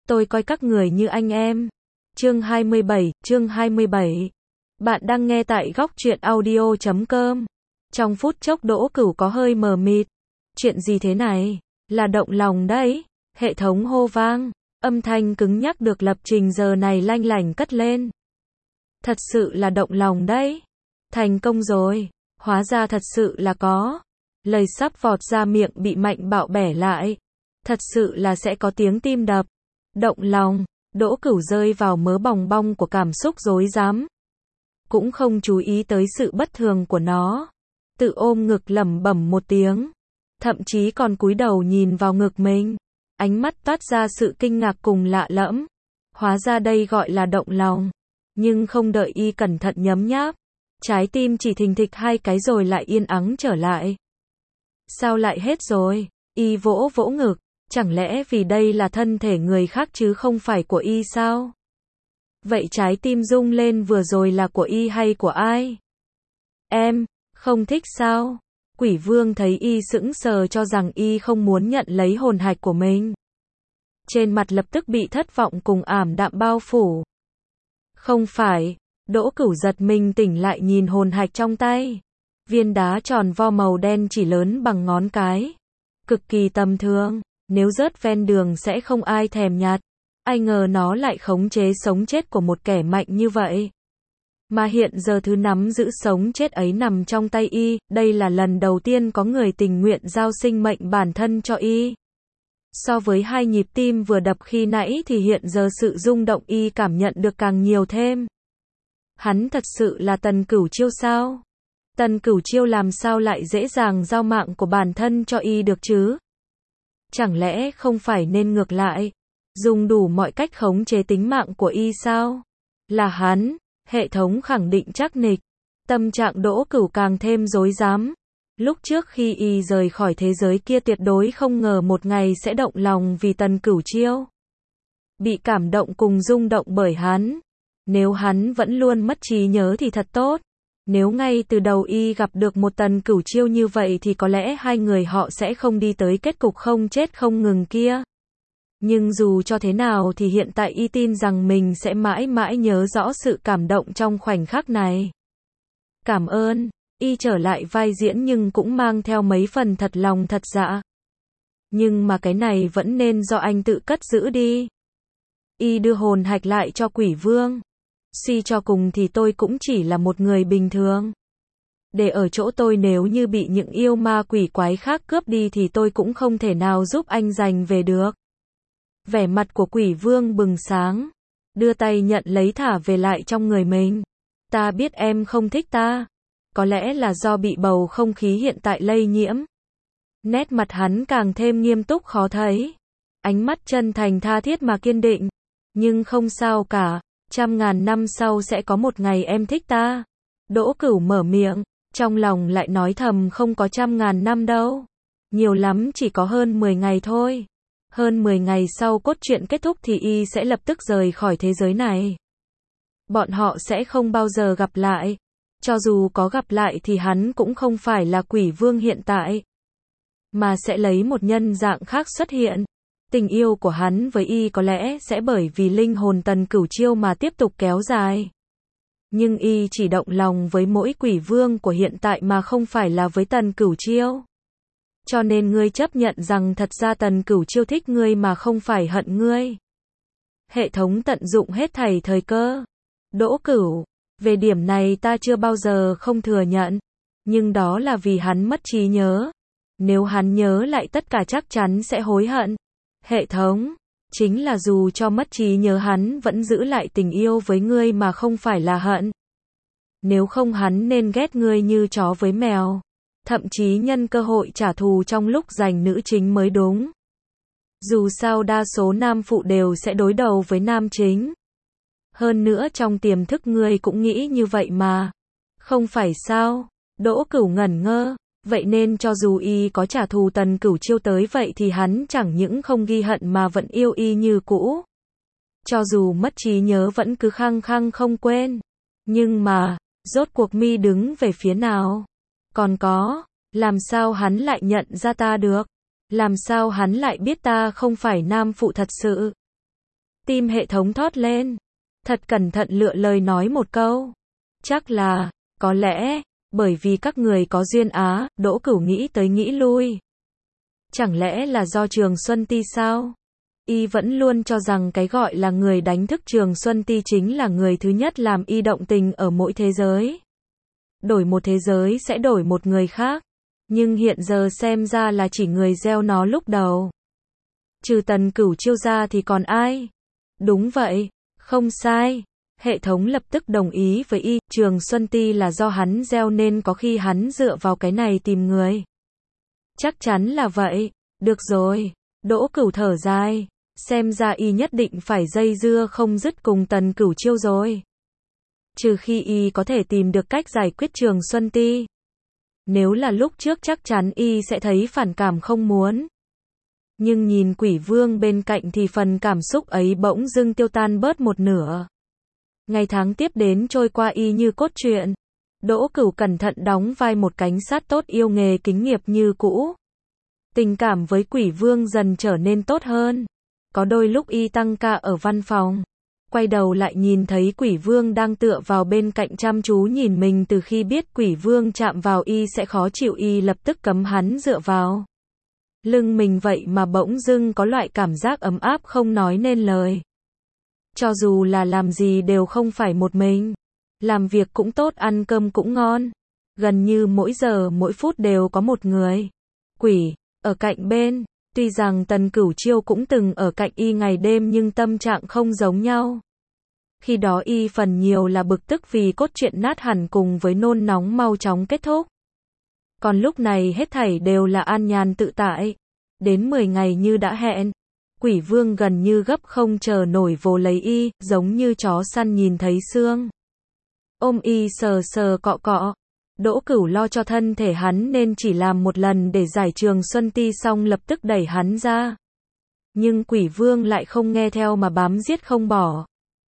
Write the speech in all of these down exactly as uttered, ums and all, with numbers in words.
tôi coi các người như anh em. Chương hai mươi bảy, chương hai mươi bảy. Bạn đang nghe tại góc truyện audio chấm com. Trong phút chốc Đỗ Cửu có hơi mờ mịt. Chuyện gì thế này? Là động lòng đấy. Hệ thống hô vang. Âm thanh cứng nhắc được lập trình giờ này lanh lảnh cất lên. Thật sự là động lòng đấy. Thành công rồi. Hóa ra thật sự là có. Lời sắp vọt ra miệng bị Mạnh Bạo bẻ lại. Thật sự là sẽ có tiếng tim đập. Động lòng. Đỗ Cửu rơi vào mớ bòng bong của cảm xúc rối rắm. Cũng không chú ý tới sự bất thường của nó. Tự ôm ngực lẩm bẩm một tiếng. Thậm chí còn cúi đầu nhìn vào ngực mình. Ánh mắt toát ra sự kinh ngạc cùng lạ lẫm. Hóa ra đây gọi là động lòng. Nhưng không đợi y cẩn thận nhấm nháp. Trái tim chỉ thình thịch hai cái rồi lại yên ắng trở lại. Sao lại hết rồi? Y vỗ vỗ ngực. Chẳng lẽ vì đây là thân thể người khác chứ không phải của y sao? Vậy trái tim rung lên vừa rồi là của y hay của ai? Em, không thích sao? Quỷ Vương thấy y sững sờ cho rằng y không muốn nhận lấy hồn hạch của mình. Trên mặt lập tức bị thất vọng cùng ảm đạm bao phủ. Không phải, Đỗ Cửu giật mình tỉnh lại nhìn hồn hạch trong tay. Viên đá tròn vo màu đen chỉ lớn bằng ngón cái. Cực kỳ tầm thường. Nếu rớt ven đường sẽ không ai thèm nhặt. Ai ngờ nó lại khống chế sống chết của một kẻ mạnh như vậy. Mà hiện giờ thứ nắm giữ sống chết ấy nằm trong tay y, đây là lần đầu tiên có người tình nguyện giao sinh mệnh bản thân cho y. So với hai nhịp tim vừa đập khi nãy thì hiện giờ sự rung động y cảm nhận được càng nhiều thêm. Hắn thật sự là Tần Cửu Chiêu sao? Tần Cửu Chiêu làm sao lại dễ dàng giao mạng của bản thân cho y được chứ? Chẳng lẽ không phải nên ngược lại, dùng đủ mọi cách khống chế tính mạng của y sao? Là hắn, hệ thống khẳng định chắc nịch. Tâm trạng Đỗ Cửu càng thêm rối rắm. Lúc trước khi y rời khỏi thế giới kia tuyệt đối không ngờ một ngày sẽ động lòng vì Tần Cửu Chiêu. Bị cảm động cùng rung động bởi hắn. Nếu hắn vẫn luôn mất trí nhớ thì thật tốt. Nếu ngay từ đầu y gặp được một Tần Cửu Chiêu như vậy thì có lẽ hai người họ sẽ không đi tới kết cục không chết không ngừng kia. Nhưng dù cho thế nào thì hiện tại y tin rằng mình sẽ mãi mãi nhớ rõ sự cảm động trong khoảnh khắc này. Cảm ơn, y trở lại vai diễn nhưng cũng mang theo mấy phần thật lòng thật dạ. Nhưng mà cái này vẫn nên do anh tự cất giữ đi. Y đưa hồn hạch lại cho Quỷ Vương. Suy cho cùng thì tôi cũng chỉ là một người bình thường. Để ở chỗ tôi nếu như bị những yêu ma quỷ quái khác cướp đi thì tôi cũng không thể nào giúp anh giành về được. Vẻ mặt của Quỷ Vương bừng sáng. Đưa tay nhận lấy thả về lại trong người mình. Ta biết em không thích ta. Có lẽ là do bị bầu không khí hiện tại lây nhiễm. Nét mặt hắn càng thêm nghiêm túc khó thấy. Ánh mắt chân thành tha thiết mà kiên định. Nhưng không sao cả. Trăm ngàn năm sau sẽ có một ngày em thích ta. Đỗ Cửu mở miệng, trong lòng lại nói thầm không có trăm ngàn năm đâu. Nhiều lắm chỉ có hơn mười ngày thôi. Hơn mười ngày sau cốt truyện kết thúc thì y sẽ lập tức rời khỏi thế giới này. Bọn họ sẽ không bao giờ gặp lại. Cho dù có gặp lại thì hắn cũng không phải là Quỷ Vương hiện tại. Mà sẽ lấy một nhân dạng khác xuất hiện. Tình yêu của hắn với y có lẽ sẽ bởi vì linh hồn Tần Cửu Chiêu mà tiếp tục kéo dài. Nhưng y chỉ động lòng với mỗi Quỷ Vương của hiện tại mà không phải là với Tần Cửu Chiêu. Cho nên ngươi chấp nhận rằng thật ra Tần Cửu Chiêu thích ngươi mà không phải hận ngươi. Hệ thống tận dụng hết thảy thời cơ. Đỗ Cửu, về điểm này ta chưa bao giờ không thừa nhận. Nhưng đó là vì hắn mất trí nhớ. Nếu hắn nhớ lại tất cả chắc chắn sẽ hối hận. Hệ thống, chính là dù cho mất trí nhớ hắn vẫn giữ lại tình yêu với ngươi mà không phải là hận. Nếu không hắn nên ghét ngươi như chó với mèo. Thậm chí nhân cơ hội trả thù trong lúc giành nữ chính mới đúng. Dù sao đa số nam phụ đều sẽ đối đầu với nam chính. Hơn nữa trong tiềm thức ngươi cũng nghĩ như vậy mà. Không phải sao? Đỗ Cửu ngẩn ngơ. Vậy nên cho dù y có trả thù Tần Cửu Chiêu tới vậy thì hắn chẳng những không ghi hận mà vẫn yêu y như cũ. Cho dù mất trí nhớ vẫn cứ khăng khăng không quên. Nhưng mà, rốt cuộc mi đứng về phía nào? Còn có, làm sao hắn lại nhận ra ta được? Làm sao hắn lại biết ta không phải nam phụ thật sự? Tim hệ thống thót lên. Thật cẩn thận lựa lời nói một câu. Chắc là, có lẽ, bởi vì các người có duyên á, Đỗ Cửu nghĩ tới nghĩ lui. Chẳng lẽ là do Trường Xuân Ti sao? Y vẫn luôn cho rằng cái gọi là người đánh thức Trường Xuân Ti chính là người thứ nhất làm y động tình ở mỗi thế giới. Đổi một thế giới sẽ đổi một người khác. Nhưng hiện giờ xem ra là chỉ người gieo nó lúc đầu. Trừ Tần Cửu Chiêu ra thì còn ai? Đúng vậy, không sai. Hệ thống lập tức đồng ý với y, Trường Xuân Ti là do hắn gieo nên có khi hắn dựa vào cái này tìm người. Chắc chắn là vậy. Được rồi. Đỗ Cửu thở dài. Xem ra y nhất định phải dây dưa không dứt cùng Tần Cửu Chiêu rồi. Trừ khi y có thể tìm được cách giải quyết Trường Xuân Ti. Nếu là lúc trước chắc chắn y sẽ thấy phản cảm không muốn. Nhưng nhìn Quỷ Vương bên cạnh thì phần cảm xúc ấy bỗng dưng tiêu tan bớt một nửa. Ngày tháng tiếp đến trôi qua y như cốt truyện. Đỗ Cửu cẩn thận đóng vai một cảnh sát tốt yêu nghề kính nghiệp như cũ. Tình cảm với Quỷ Vương dần trở nên tốt hơn. Có đôi lúc y tăng ca ở văn phòng. Quay đầu lại nhìn thấy Quỷ Vương đang tựa vào bên cạnh chăm chú nhìn mình, từ khi biết Quỷ Vương chạm vào y sẽ khó chịu y lập tức cấm hắn dựa vào lưng mình, vậy mà bỗng dưng có loại cảm giác ấm áp không nói nên lời. Cho dù là làm gì đều không phải một mình. Làm việc cũng tốt, ăn cơm cũng ngon. Gần như mỗi giờ mỗi phút đều có một người quỷ ở cạnh bên. Tuy rằng Tần Cửu Chiêu cũng từng ở cạnh y ngày đêm nhưng tâm trạng không giống nhau. Khi đó y phần nhiều là bực tức vì cốt truyện nát hẳn cùng với nôn nóng mau chóng kết thúc. Còn lúc này hết thảy đều là an nhàn tự tại. Đến mười ngày như đã hẹn. Quỷ Vương gần như gấp không chờ nổi vồ lấy y, giống như chó săn nhìn thấy xương. Ôm y sờ sờ cọ cọ. Đỗ Cửu lo cho thân thể hắn nên chỉ làm một lần để giải Trường Xuân Ti xong lập tức đẩy hắn ra. Nhưng Quỷ Vương lại không nghe theo mà bám giết không bỏ.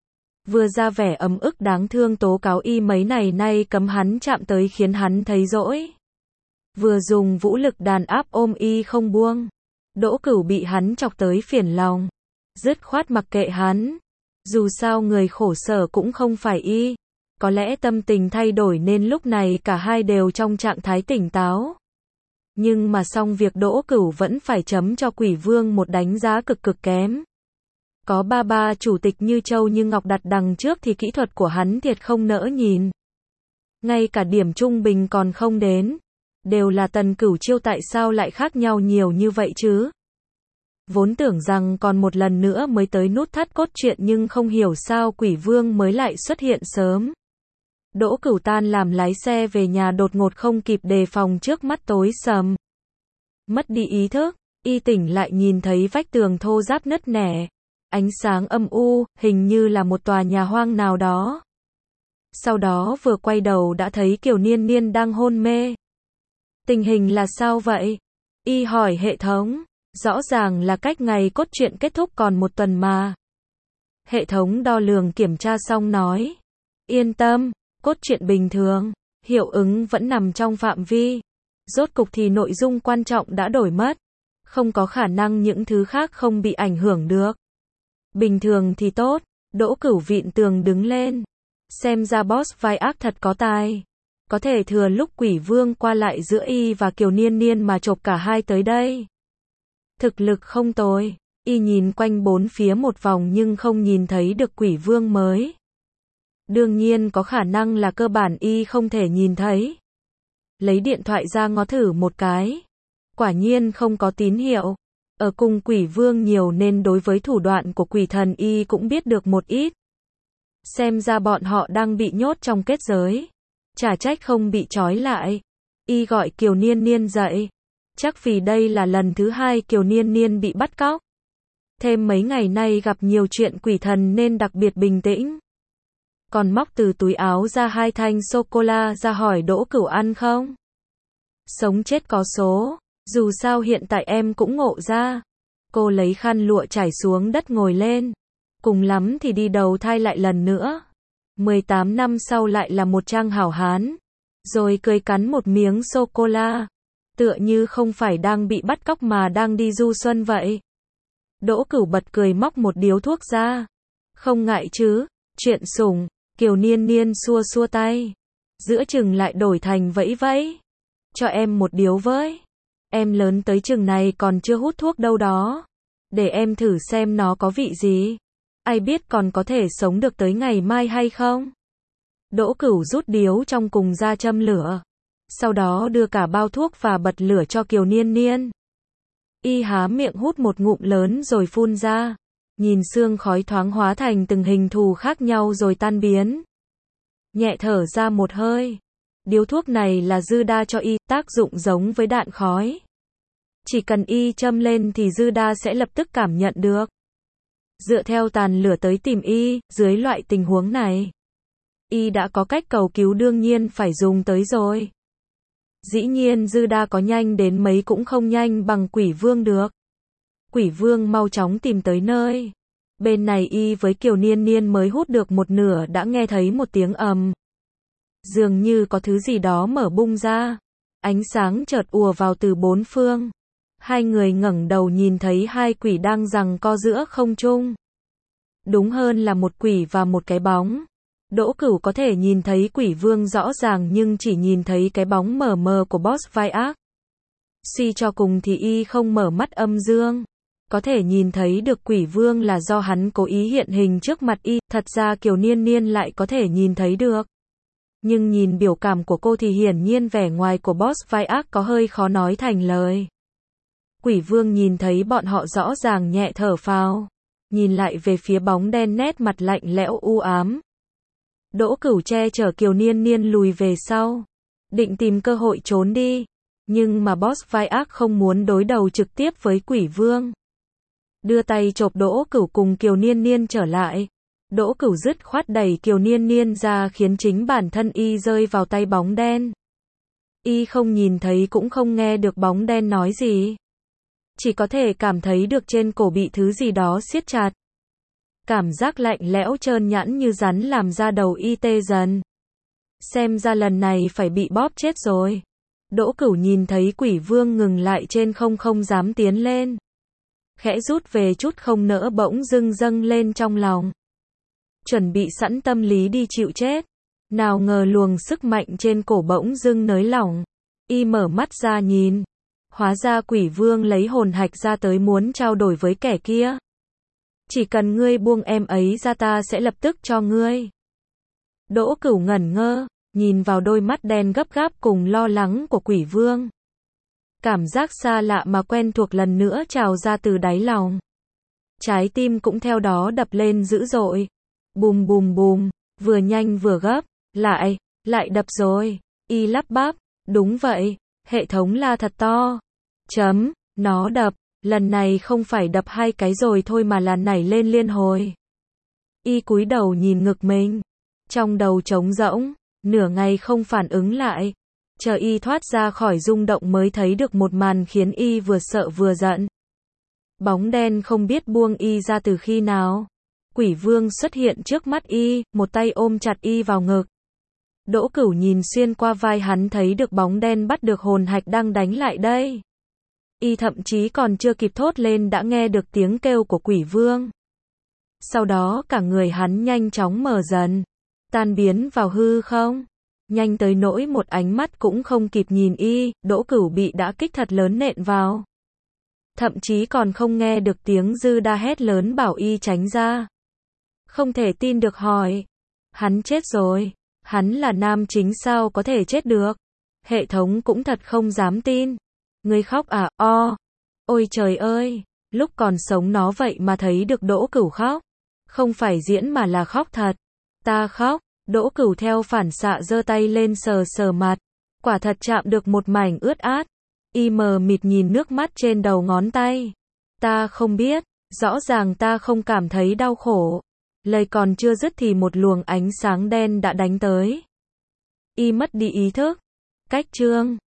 Vừa ra vẻ ấm ức đáng thương tố cáo y mấy ngày nay cấm hắn chạm tới khiến hắn thấy dỗi. Vừa dùng vũ lực đàn áp ôm y không buông. Đỗ Cửu bị hắn chọc tới phiền lòng. Dứt khoát mặc kệ hắn. Dù sao người khổ sở cũng không phải y. Có lẽ tâm tình thay đổi nên lúc này cả hai đều trong trạng thái tỉnh táo. Nhưng mà xong việc Đỗ Cửu vẫn phải chấm cho Quỷ Vương một đánh giá cực cực kém. Có ba ba chủ tịch như châu như ngọc đặt đằng trước thì kỹ thuật của hắn thiệt không nỡ nhìn. Ngay cả điểm trung bình còn không đến. Đều là Tần Cửu Chiêu, tại sao lại khác nhau nhiều như vậy chứ? Vốn tưởng rằng còn một lần nữa mới tới nút thắt cốt truyện nhưng không hiểu sao Quỷ Vương mới lại xuất hiện sớm. Đỗ Cửu tan làm lái xe về nhà đột ngột không kịp đề phòng trước mắt tối sầm. Mất đi ý thức, y tỉnh lại nhìn thấy vách tường thô ráp nứt nẻ. Ánh sáng âm u, hình như là một tòa nhà hoang nào đó. Sau đó vừa quay đầu đã thấy Kiều Niên Niên đang hôn mê. Tình hình là sao vậy? Y hỏi hệ thống. Rõ ràng là cách ngày cốt truyện kết thúc còn một tuần mà. Hệ thống đo lường kiểm tra xong nói. Yên tâm, cốt truyện bình thường, hiệu ứng vẫn nằm trong phạm vi. Rốt cục thì nội dung quan trọng đã đổi mất. Không có khả năng những thứ khác không bị ảnh hưởng được. Bình thường thì tốt. Đỗ Cửu vịn tường đứng lên. Xem ra boss vai ác thật có tài. Có thể thừa lúc Quỷ Vương qua lại giữa y và Kiều Niên Niên mà chộp cả hai tới đây. Thực lực không tồi. Y nhìn quanh bốn phía một vòng nhưng không nhìn thấy được Quỷ Vương mới. Đương nhiên có khả năng là cơ bản y không thể nhìn thấy. Lấy điện thoại ra ngó thử một cái. Quả nhiên không có tín hiệu. Ở cùng Quỷ Vương nhiều nên đối với thủ đoạn của quỷ thần y cũng biết được một ít. Xem ra bọn họ đang bị nhốt trong kết giới. Chả trách không bị trói lại. Y gọi Kiều Niên Niên dậy. Chắc vì đây là lần thứ hai Kiều Niên Niên bị bắt cóc. Thêm mấy ngày nay gặp nhiều chuyện quỷ thần nên đặc biệt bình tĩnh. Còn móc từ túi áo ra hai thanh sô-cô-la ra hỏi Đỗ Cửu ăn không? Sống chết có số. Dù sao hiện tại em cũng ngộ ra. Cô lấy khăn lụa trải xuống đất ngồi lên. Cùng lắm thì đi đầu thai lại lần nữa. mười tám năm sau lại là một trang hảo hán. Rồi cười cắn một miếng sô-cô-la. Tựa như không phải đang bị bắt cóc mà đang đi du xuân vậy. Đỗ Cửu bật cười móc một điếu thuốc ra. Không ngại chứ, chuyện sủng, Kiều Niên Niên xua xua tay. Giữa chừng lại đổi thành vẫy vẫy. Cho em một điếu với. Em lớn tới chừng này còn chưa hút thuốc đâu đó. Để em thử xem nó có vị gì. Ai biết còn có thể sống được tới ngày mai hay không? Đỗ Cửu rút điếu trong cùng ra châm lửa. Sau đó đưa cả bao thuốc và bật lửa cho Kiều Niên Niên. Y há miệng hút một ngụm lớn rồi phun ra. Nhìn sương khói thoáng hóa thành từng hình thù khác nhau rồi tan biến. Nhẹ thở ra một hơi. Điếu thuốc này là dư đa cho y, tác dụng giống với đạn khói. Chỉ cần y châm lên thì dư đa sẽ lập tức cảm nhận được. Dựa theo tàn lửa tới tìm y, dưới loại tình huống này. Y đã có cách cầu cứu đương nhiên phải dùng tới rồi. Dĩ nhiên dư đa có nhanh đến mấy cũng không nhanh bằng Quỷ Vương được. Quỷ Vương mau chóng tìm tới nơi. Bên này y với Kiều Niên Niên mới hút được một nửa đã nghe thấy một tiếng ầm. Dường như có thứ gì đó mở bung ra. Ánh sáng chợt ùa vào từ bốn phương. Hai người ngẩng đầu nhìn thấy hai quỷ đang giằng co giữa không trung. Đúng hơn là một quỷ và một cái bóng. Đỗ Cửu có thể nhìn thấy Quỷ Vương rõ ràng nhưng chỉ nhìn thấy cái bóng mờ mờ của boss vai ác. Suy cho cùng thì y không mở mắt âm dương. Có thể nhìn thấy được Quỷ Vương là do hắn cố ý hiện hình trước mặt y, thật ra Kiều Niên Niên lại có thể nhìn thấy được. Nhưng nhìn biểu cảm của cô thì hiển nhiên vẻ ngoài của boss vai ác có hơi khó nói thành lời. Quỷ Vương nhìn thấy bọn họ rõ ràng nhẹ thở phào. Nhìn lại về phía bóng đen nét mặt lạnh lẽo u ám. Đỗ Cửu che chở Kiều Niên Niên lùi về sau. Định tìm cơ hội trốn đi. Nhưng mà boss vai ác không muốn đối đầu trực tiếp với Quỷ Vương. Đưa tay chộp Đỗ Cửu cùng Kiều Niên Niên trở lại. Đỗ Cửu dứt khoát đẩy Kiều Niên Niên ra khiến chính bản thân y rơi vào tay bóng đen. Y không nhìn thấy cũng không nghe được bóng đen nói gì. Chỉ có thể cảm thấy được trên cổ bị thứ gì đó siết chặt. Cảm giác lạnh lẽo trơn nhẵn như rắn làm ra đầu y tê dần. Xem ra lần này phải bị bóp chết rồi. Đỗ Cửu nhìn thấy Quỷ Vương ngừng lại trên không không dám tiến lên. Khẽ rút về chút không nỡ bỗng dưng dâng lên trong lòng. Chuẩn bị sẵn tâm lý đi chịu chết. Nào ngờ luồng sức mạnh trên cổ bỗng dưng nới lỏng. Y mở mắt ra nhìn. Hóa ra Quỷ Vương lấy hồn hạch ra tới muốn trao đổi với kẻ kia. Chỉ cần ngươi buông em ấy ra ta sẽ lập tức cho ngươi. Đỗ Cửu ngẩn ngơ, nhìn vào đôi mắt đen gấp gáp cùng lo lắng của Quỷ Vương. Cảm giác xa lạ mà quen thuộc lần nữa trào ra từ đáy lòng. Trái tim cũng theo đó đập lên dữ dội. Bùm bùm bùm, vừa nhanh vừa gấp, lại, lại đập rồi. Y lắp bắp, đúng vậy, hệ thống la thật to. Chấm, nó đập, lần này không phải đập hai cái rồi thôi mà là nảy lên liên hồi. Y cúi đầu nhìn ngực mình. Trong đầu trống rỗng, nửa ngày không phản ứng lại. Chờ y thoát ra khỏi rung động mới thấy được một màn khiến y vừa sợ vừa giận. Bóng đen không biết buông y ra từ khi nào. Quỷ Vương xuất hiện trước mắt y, một tay ôm chặt y vào ngực. Đỗ Cửu nhìn xuyên qua vai hắn thấy được bóng đen bắt được hồn hạch đang đánh lại đây. Y thậm chí còn chưa kịp thốt lên đã nghe được tiếng kêu của Quỷ Vương. Sau đó cả người hắn nhanh chóng mở dần, tan biến vào hư không. Nhanh tới nỗi một ánh mắt cũng không kịp nhìn y, Đỗ Cửu bị đã kích thật lớn nện vào. Thậm chí còn không nghe được tiếng dư đa hét lớn bảo y tránh ra. Không thể tin được hỏi. Hắn chết rồi. Hắn là nam chính sao có thể chết được. Hệ thống cũng thật không dám tin. Ngươi khóc à, o. Ôi trời ơi. Lúc còn sống nó vậy mà thấy được Đỗ Cửu khóc. Không phải diễn mà là khóc thật. Ta khóc. Đỗ Cửu theo phản xạ giơ tay lên sờ sờ mặt. Quả thật chạm được một mảnh ướt át. Y mờ mịt nhìn nước mắt trên đầu ngón tay. Ta không biết. Rõ ràng ta không cảm thấy đau khổ. Lời còn chưa dứt thì một luồng ánh sáng đen đã đánh tới. Y mất đi ý thức. Cách chương